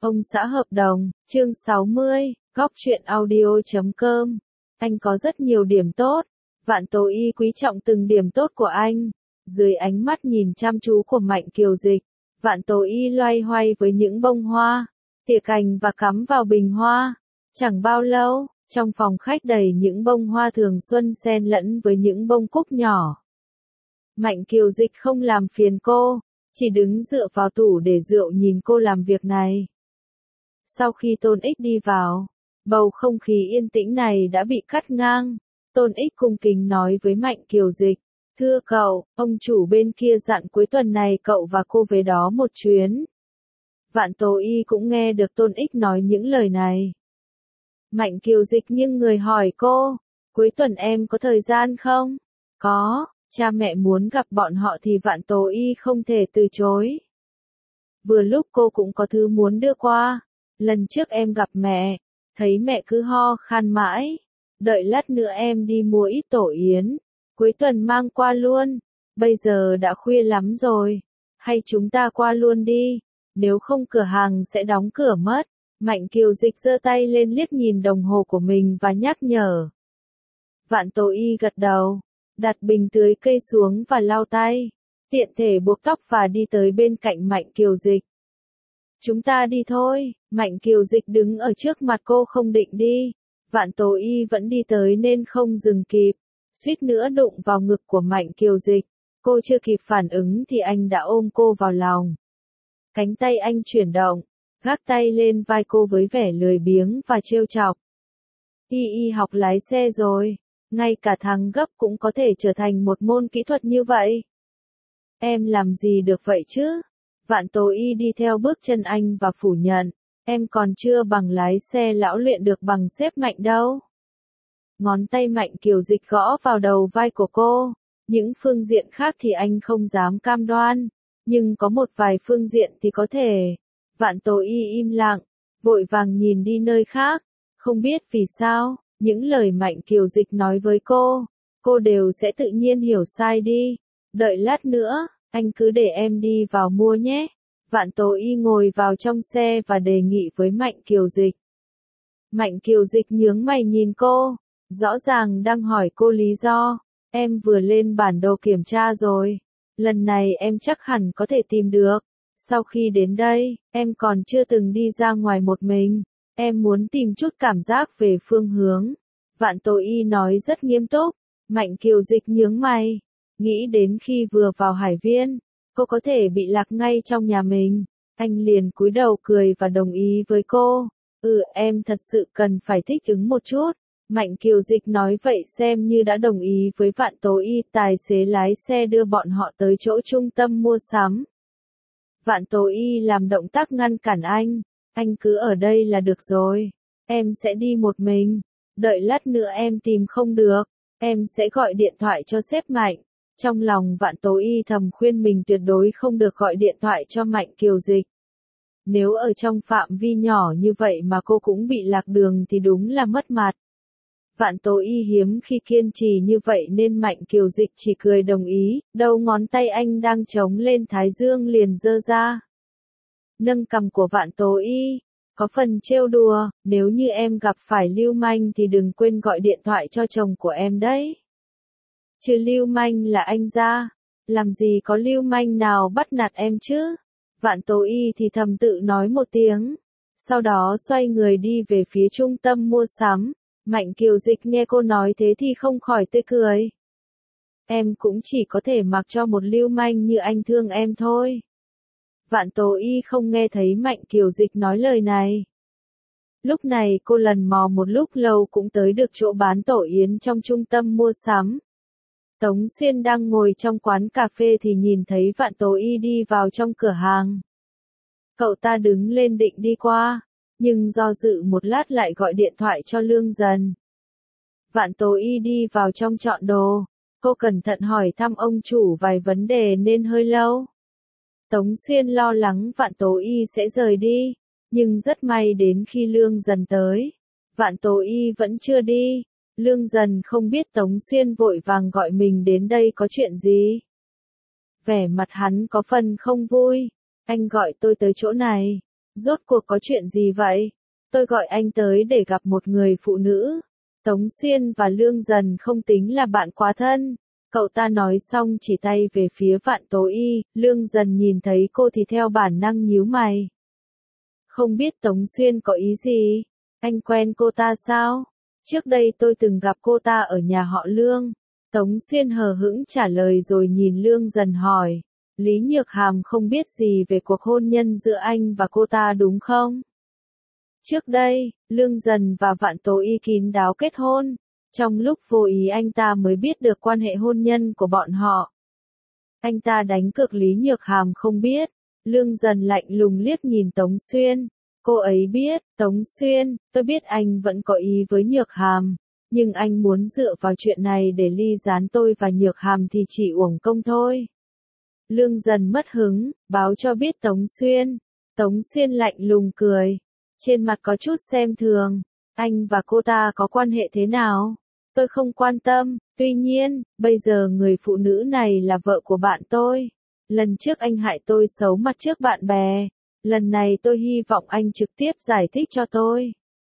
Ông xã hợp đồng, chương 60, góc truyện audio.com. Anh có rất nhiều điểm tốt. Vạn Tố Y quý trọng từng điểm tốt của anh. Dưới ánh mắt nhìn chăm chú của Mạnh Kiều Dịch, Vạn Tố Y loay hoay với những bông hoa, tỉa cành và cắm vào bình hoa. Chẳng bao lâu, trong phòng khách đầy những bông hoa thường xuân xen lẫn với những bông cúc nhỏ. Mạnh Kiều Dịch không làm phiền cô, chỉ đứng dựa vào tủ để rượu nhìn cô làm việc này. Sau khi Tôn Ích đi vào, bầu không khí yên tĩnh này đã bị cắt ngang. Tôn Ích cung kính nói với Mạnh Kiều Dịch, thưa cậu, ông chủ bên kia dặn cuối tuần này cậu và cô về đó một chuyến. Vạn Tố Y cũng nghe được Tôn Ích nói những lời này. Mạnh Kiều Dịch nghiêng người hỏi cô, cuối tuần em có thời gian không? Có, cha mẹ muốn gặp bọn họ thì Vạn Tố Y không thể từ chối. Vừa lúc cô cũng có thứ muốn đưa qua. Lần trước em gặp mẹ, thấy mẹ cứ ho khan mãi. Đợi lát nữa em đi mua ít tổ yến, cuối tuần mang qua luôn. Bây giờ đã khuya lắm rồi, hay chúng ta qua luôn đi, nếu không cửa hàng sẽ đóng cửa mất. Mạnh Kiều Dịch giơ tay lên liếc nhìn đồng hồ của mình và nhắc nhở. Vạn Tố Y gật đầu, đặt bình tưới cây xuống và lau tay, tiện thể buộc tóc và đi tới bên cạnh Mạnh Kiều Dịch. Chúng ta đi thôi. Mạnh Kiều Dịch đứng ở trước mặt cô không định đi. Vạn Tố Y vẫn đi tới nên không dừng kịp, suýt nữa đụng vào ngực của Mạnh Kiều Dịch. Cô chưa kịp phản ứng thì anh đã ôm cô vào lòng. Cánh tay anh chuyển động, gác tay lên vai cô với vẻ lười biếng và trêu chọc. Y học lái xe rồi, ngay cả thằng gấp cũng có thể trở thành một môn kỹ thuật như vậy. Em làm gì được vậy chứ? Vạn Tố Y đi theo bước chân anh và phủ nhận, em còn chưa bằng lái xe lão luyện được bằng sếp Mạnh đâu. Ngón tay Mạnh Kiều Dịch gõ vào đầu vai của cô, những phương diện khác thì anh không dám cam đoan, nhưng có một vài phương diện thì có thể. Vạn Tố Y im lặng, vội vàng nhìn đi nơi khác, không biết vì sao, những lời Mạnh Kiều Dịch nói với cô đều sẽ tự nhiên hiểu sai đi. Đợi lát nữa, anh cứ để em đi vào mua nhé. Vạn Tố Y ngồi vào trong xe và đề nghị với Mạnh Kiều Dịch. Mạnh Kiều Dịch nhướng mày nhìn cô, rõ ràng đang hỏi cô lý do. Em vừa lên bản đồ kiểm tra rồi, lần này em chắc hẳn có thể tìm được. Sau khi đến đây, em còn chưa từng đi ra ngoài một mình, em muốn tìm chút cảm giác về phương hướng. Vạn Tố Y nói rất nghiêm túc. Mạnh Kiều Dịch nhướng mày, nghĩ đến khi vừa vào Hải Viên, cô có thể bị lạc ngay trong nhà mình. Anh liền cúi đầu cười và đồng ý với cô. Em thật sự cần phải thích ứng một chút. Mạnh Kiều Dịch nói vậy xem như đã đồng ý với Vạn Tố Y. Tài xế lái xe đưa bọn họ tới chỗ trung tâm mua sắm. Vạn Tố Y làm động tác ngăn cản anh cứ ở đây là được rồi. Em sẽ đi một mình, đợi lát nữa em tìm không được, em sẽ gọi điện thoại cho sếp Mạnh. Trong lòng Vạn Tố Y thầm khuyên mình tuyệt đối không được gọi điện thoại cho Mạnh Kiều Dịch. Nếu ở trong phạm vi nhỏ như vậy mà cô cũng bị lạc đường thì đúng là mất mặt. Vạn Tố Y hiếm khi kiên trì như vậy nên Mạnh Kiều Dịch chỉ cười đồng ý, đầu ngón tay anh đang chống lên thái dương liền giơ ra. Nâng cằm của Vạn Tố Y, có phần trêu đùa, nếu như em gặp phải lưu manh thì đừng quên gọi điện thoại cho chồng của em đấy. Chứ lưu manh là anh ra, làm gì có lưu manh nào bắt nạt em chứ? Vạn Tố Y thì thầm tự nói một tiếng, sau đó xoay người đi về phía trung tâm mua sắm. Mạnh Kiều Dịch nghe cô nói thế thì không khỏi tươi cười. Em cũng chỉ có thể mặc cho một lưu manh như anh thương em thôi. Vạn Tố Y không nghe thấy Mạnh Kiều Dịch nói lời này. Lúc này cô lần mò một lúc lâu cũng tới được chỗ bán tổ yến trong trung tâm mua sắm. Tống Xuyên đang ngồi trong quán cà phê thì nhìn thấy Vạn Tố Y đi vào trong cửa hàng. Cậu ta đứng lên định đi qua, nhưng do dự một lát lại gọi điện thoại cho Lương Dần. Vạn Tố Y đi vào trong chọn đồ, cô cẩn thận hỏi thăm ông chủ vài vấn đề nên hơi lâu. Tống Xuyên lo lắng Vạn Tố Y sẽ rời đi, nhưng rất may đến khi Lương Dần tới, Vạn Tố Y vẫn chưa đi. Lương Dần không biết Tống Xuyên vội vàng gọi mình đến đây có chuyện gì. Vẻ mặt hắn có phần không vui. Anh gọi tôi tới chỗ này, Rốt cuộc có chuyện gì vậy? Tôi gọi anh tới để gặp một người phụ nữ. Tống Xuyên và Lương Dần không tính là bạn quá thân. Cậu ta nói xong chỉ tay về phía Vạn Tố Y, Lương Dần nhìn thấy cô thì theo bản năng nhíu mày. Không biết Tống Xuyên có ý gì? Anh quen cô ta sao? Trước đây tôi từng gặp cô ta ở nhà họ Lương. Tống Xuyên hờ hững trả lời rồi nhìn Lương Dần hỏi. Lý Nhược Hàm không biết gì về cuộc hôn nhân giữa anh và cô ta đúng không? Trước đây, Lương Dần và Vạn Tố Y kín đáo kết hôn. Trong lúc vô ý anh ta mới biết được quan hệ hôn nhân của bọn họ. Anh ta đánh cược Lý Nhược Hàm không biết. Lương Dần lạnh lùng liếc nhìn Tống Xuyên. Cô ấy biết, Tống Xuyên, tôi biết anh vẫn có ý với Nhược Hàm. Nhưng anh muốn dựa vào chuyện này để ly gián tôi và Nhược Hàm thì chỉ uổng công thôi. Lương Dần mất hứng, báo cho biết Tống Xuyên. Tống Xuyên lạnh lùng cười. Trên mặt có chút xem thường. Anh và cô ta có quan hệ thế nào? Tôi không quan tâm. Tuy nhiên, bây giờ người phụ nữ này là vợ của bạn tôi. Lần trước anh hại tôi xấu mặt trước bạn bè. Lần này tôi hy vọng anh trực tiếp giải thích cho tôi.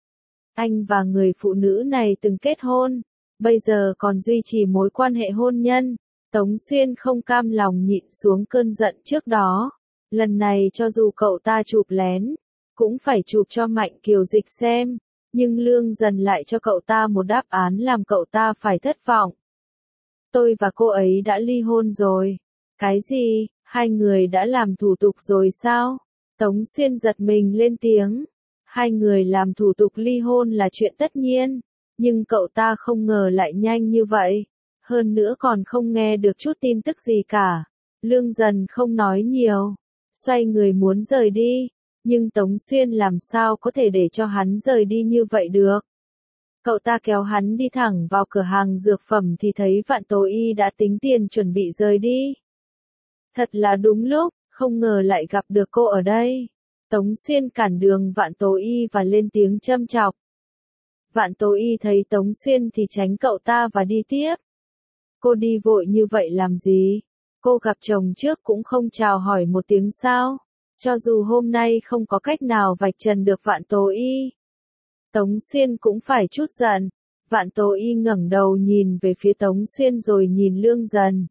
Anh và người phụ nữ này từng kết hôn. Bây giờ còn duy trì mối quan hệ hôn nhân. Tống Xuyên không cam lòng nhịn xuống cơn giận trước đó. Lần này cho dù cậu ta chụp lén, cũng phải chụp cho Mạnh Kiều Dịch xem. Nhưng Lương Dần lại cho cậu ta một đáp án làm cậu ta phải thất vọng. Tôi và cô ấy đã ly hôn rồi. Cái gì? Hai người đã làm thủ tục rồi sao? Tống Xuyên giật mình lên tiếng. Hai người làm thủ tục ly hôn là chuyện tất nhiên. Nhưng cậu ta không ngờ lại nhanh như vậy. Hơn nữa còn không nghe được chút tin tức gì cả. Lương Dần không nói nhiều. Xoay người muốn rời đi. Nhưng Tống Xuyên làm sao có thể để cho hắn rời đi như vậy được. Cậu ta kéo hắn đi thẳng vào cửa hàng dược phẩm thì thấy Vạn Tố Y đã tính tiền chuẩn bị rời đi. Thật là đúng lúc, không ngờ lại gặp được cô ở đây. Tống Xuyên cản đường Vạn Tố Y và lên tiếng châm chọc. Vạn Tố Y thấy Tống Xuyên thì tránh cậu ta và đi tiếp. Cô đi vội như vậy làm gì? Cô gặp chồng trước cũng không chào hỏi một tiếng sao? Cho dù hôm nay không có cách nào vạch trần được Vạn Tố Y. Tống Xuyên cũng phải chút giận. Vạn Tố Y ngẩng đầu nhìn về phía Tống Xuyên rồi nhìn Lương Dần.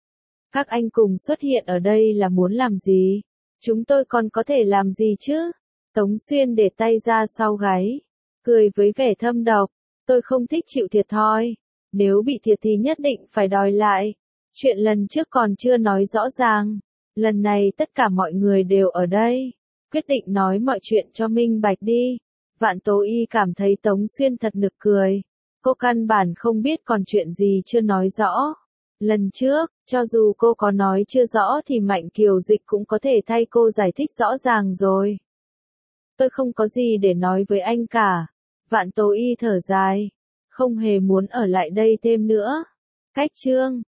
Các anh cùng xuất hiện ở đây là muốn làm gì? Chúng tôi còn có thể làm gì chứ? Tống Xuyên để tay ra sau gáy. Cười với vẻ thâm độc. Tôi không thích chịu thiệt thòi. Nếu bị thiệt thì nhất định phải đòi lại. Chuyện lần trước còn chưa nói rõ ràng. Lần này tất cả mọi người đều ở đây. Quyết định nói mọi chuyện cho minh bạch đi. Vạn Tố Y cảm thấy Tống Xuyên thật nực cười. Cô căn bản không biết còn chuyện gì chưa nói rõ. Lần trước, cho dù cô có nói chưa rõ thì Mạnh Kiều Dịch cũng có thể thay cô giải thích rõ ràng rồi. Tôi không có gì để nói với anh cả. Vạn Tố Y thở dài. Không hề muốn ở lại đây thêm nữa. Cách chương